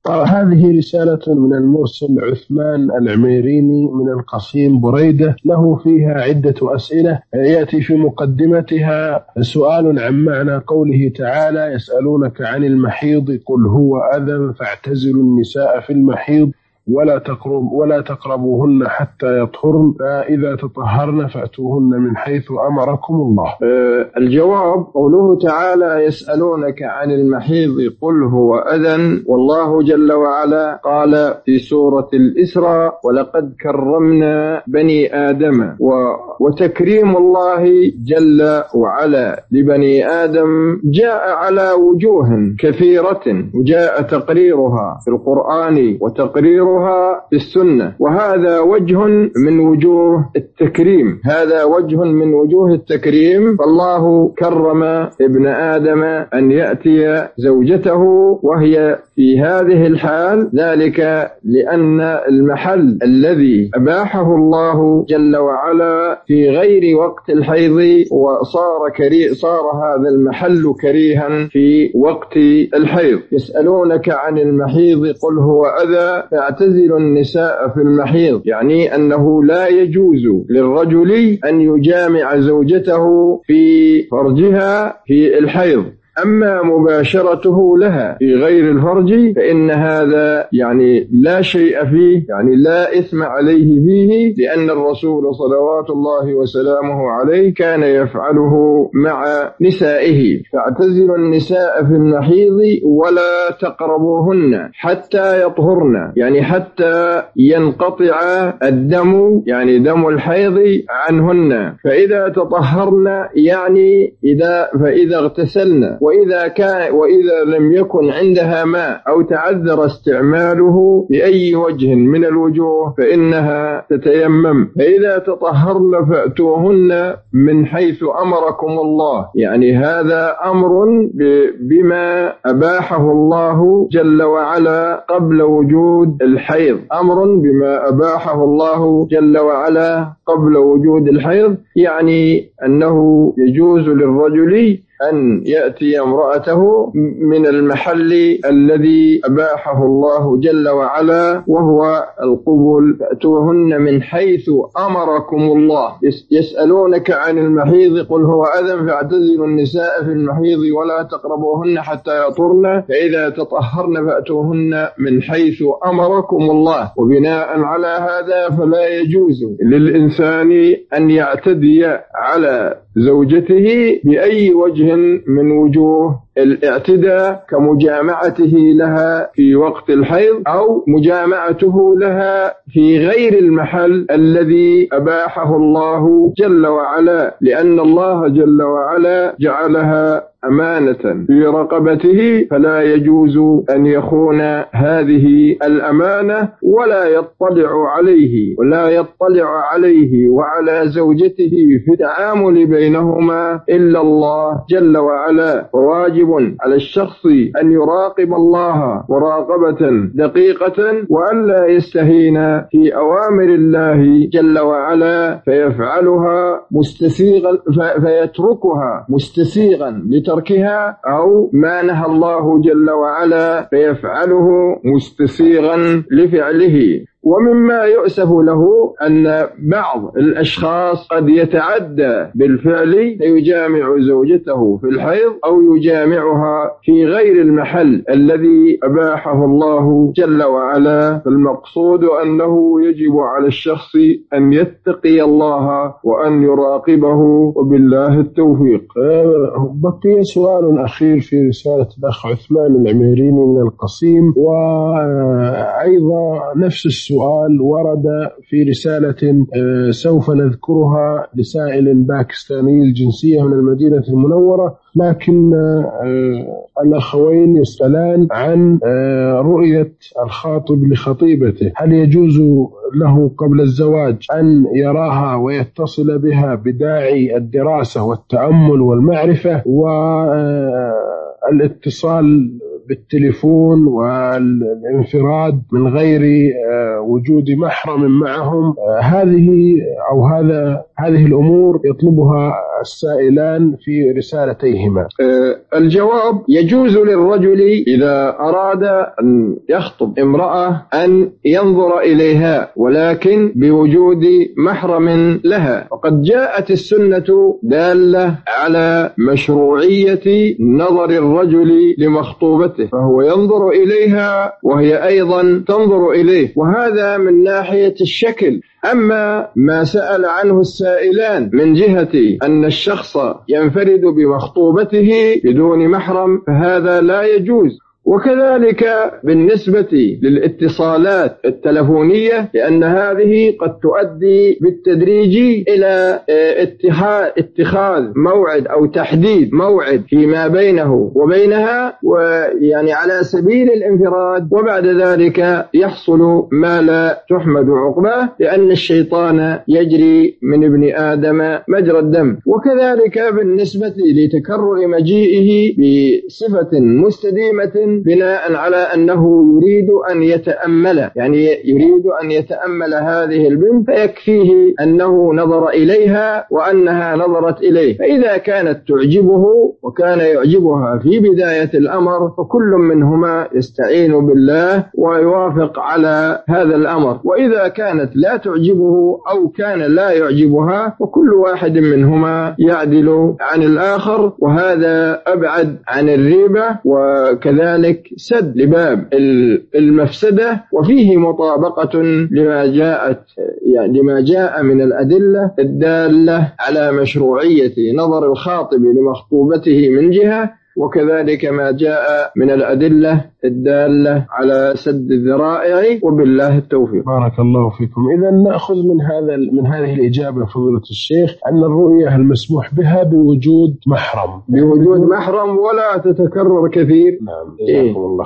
هذه رسالة من المرسل عثمان العميريني من القصيم بريدة، له فيها عدة أسئلة. يأتي في مقدمتها سؤال عن معنى قوله تعالى: يسألونك عن المحيض قل هو أذى فاعتزلوا النساء في المحيض ولا تقربوهن حتى يطهرن، فإذا تطهرن فأتوهن من حيث أمركم الله. الجواب: قوله تعالى: يسألونك عن المحيض قل هو أذى، والله جل وعلا قال في سورة الإسراء: ولقد كرمنا بني آدم. وتكريم الله جل وعلا لبني آدم جاء على وجوه كثيرة، وجاء تقريرها في القرآن وتقريرها في السنة، وهذا وجه من وجوه التكريم، هذا وجه من وجوه التكريم. فالله كرم ابن آدم أن يأتي زوجته وهي في هذه الحال، ذلك لأن المحل الذي أباحه الله جل وعلا في غير وقت الحيض صار هذا المحل كريها في وقت الحيض. يسألونك عن المحيض قل هو أذى فاعتزلوا النساء في المحيض، يعني أنه لا يجوز للرجل أن يجامع زوجته في فرجها في الحيض. أما مباشرته لها في غير الفرج فإن هذا يعني لا شيء فيه، يعني لا إثم عليه فيه، لأن الرسول صلوات الله وسلامه عليه كان يفعله مع نسائه. فاعتزلوا النساء في المحيض ولا تقربوهن حتى يطهرن، يعني حتى ينقطع الدم، يعني دم الحيض عنهن. فإذا تطهرن يعني فإذا اغتسلن، وإذا لم يكن عندها ماء أو تعذر استعماله بأي وجه من الوجوه فإنها تتيمم. فإذا تطهرن فأتوهن من حيث أمركم الله، يعني هذا أمر بما أباحه الله جل وعلا قبل وجود الحيض، أمر بما أباحه الله جل وعلا قبل وجود الحيض، يعني أنه يجوز للرجل أن يأتي امرأته من المحل الذي أباحه الله جل وعلا وهو القبل. فأتوهن من حيث أمركم الله. يسألونك عن المحيض قل هو أذى فاعتزلوا النساء في المحيض ولا تقربوهن حتى يطهرن، فإذا تطهرن فأتوهن من حيث أمركم الله. وبناء على هذا فلا يجوز للإنسان أن يعتدي على زوجته بأي وجه من وجوه الاعتداء، كمجامعته لها في وقت الحيض أو مجامعته لها في غير المحل الذي أباحه الله جل وعلا، لأن الله جل وعلا جعلها أمانة في رقبته، فلا يجوز أن يخون هذه الأمانة ولا يطلع عليه وعلى زوجته في التعامل بينهما إلا الله جل وعلا. وواجب على الشخص أن يراقب الله مراقبة دقيقة، وأن لا يستهين في أوامر الله جل وعلا فيفعلها فيتركها مستسيغا لتركها، أو ما نهى الله جل وعلا فيفعله مستسيغا لفعله. ومما يؤسف له أن بعض الأشخاص قد يتعدى بالفعل فيجامع زوجته في الحيض أو يجامعها في غير المحل الذي أباحه الله جل وعلا. فالمقصود أنه يجب على الشخص أن يتقي الله وأن يراقبه، وبالله التوفيق. بقي سؤال أخير في رسالة الأخ عثمان العميريني من القصيم، وأيضا نفس السؤال ورد في رسالة سوف نذكرها لسائل باكستاني الجنسية من المدينة المنورة، لكن الأخوين يسألان عن رؤية الخاطب لخطيبته، هل يجوز له قبل الزواج أن يراها ويتصل بها بداعي الدراسة والتأمل والمعرفة، والاتصال بالتليفون والانفراد من غير وجود محرم معهم، هذه الأمور يطلبها السائلان في رسالتيهما. الجواب: يجوز للرجل إذا أراد أن يخطب امرأة أن ينظر إليها، ولكن بوجود محرم لها، وقد جاءت السنة دالة على مشروعية نظر الرجل لمخطوبته، فهو ينظر إليها وهي أيضا تنظر إليه، وهذا من ناحية الشكل. أما ما سأل عنه السائلان من جهة أن الشخص ينفرد بمخطوبته بدون محرم فهذا لا يجوز. وكذلك بالنسبة للاتصالات التلفونية، لأن هذه قد تؤدي بالتدريج إلى اتخاذ موعد أو تحديد موعد فيما بينه وبينها، ويعني على سبيل الانفراد، وبعد ذلك يحصل ما لا تحمد عقباه، لأن الشيطان يجري من ابن آدم مجرى الدم. وكذلك بالنسبة لتكرر مجيئه بصفة مستديمة بناء على أنه يريد أن يتأمل، يعني يريد أن يتأمل هذه البنت، فيكفيه أنه نظر إليها وأنها نظرت إليه، فإذا كانت تعجبه وكان يعجبها في بداية الأمر فكل منهما يستعين بالله ويوافق على هذا الأمر، وإذا كانت لا تعجبه أو كان لا يعجبها فكل واحد منهما يعدل عن الآخر، وهذا أبعد عن الريبة، وكذلك سد لباب المفسدة، وفيه مطابقة لما جاء من الأدلة الدالة على مشروعية نظر الخاطب لمخطوبته من جهة، وكذلك ما جاء من الأدلة الدالة على سد الذرائع، وبالله التوفيق. بارك الله فيكم. إذا نأخذ من هذه الإجابة فضيلة الشيخ أن الرؤية المسموح بها بوجود محرم، ولا تتكرر كثير. نعم، جزاكم الله.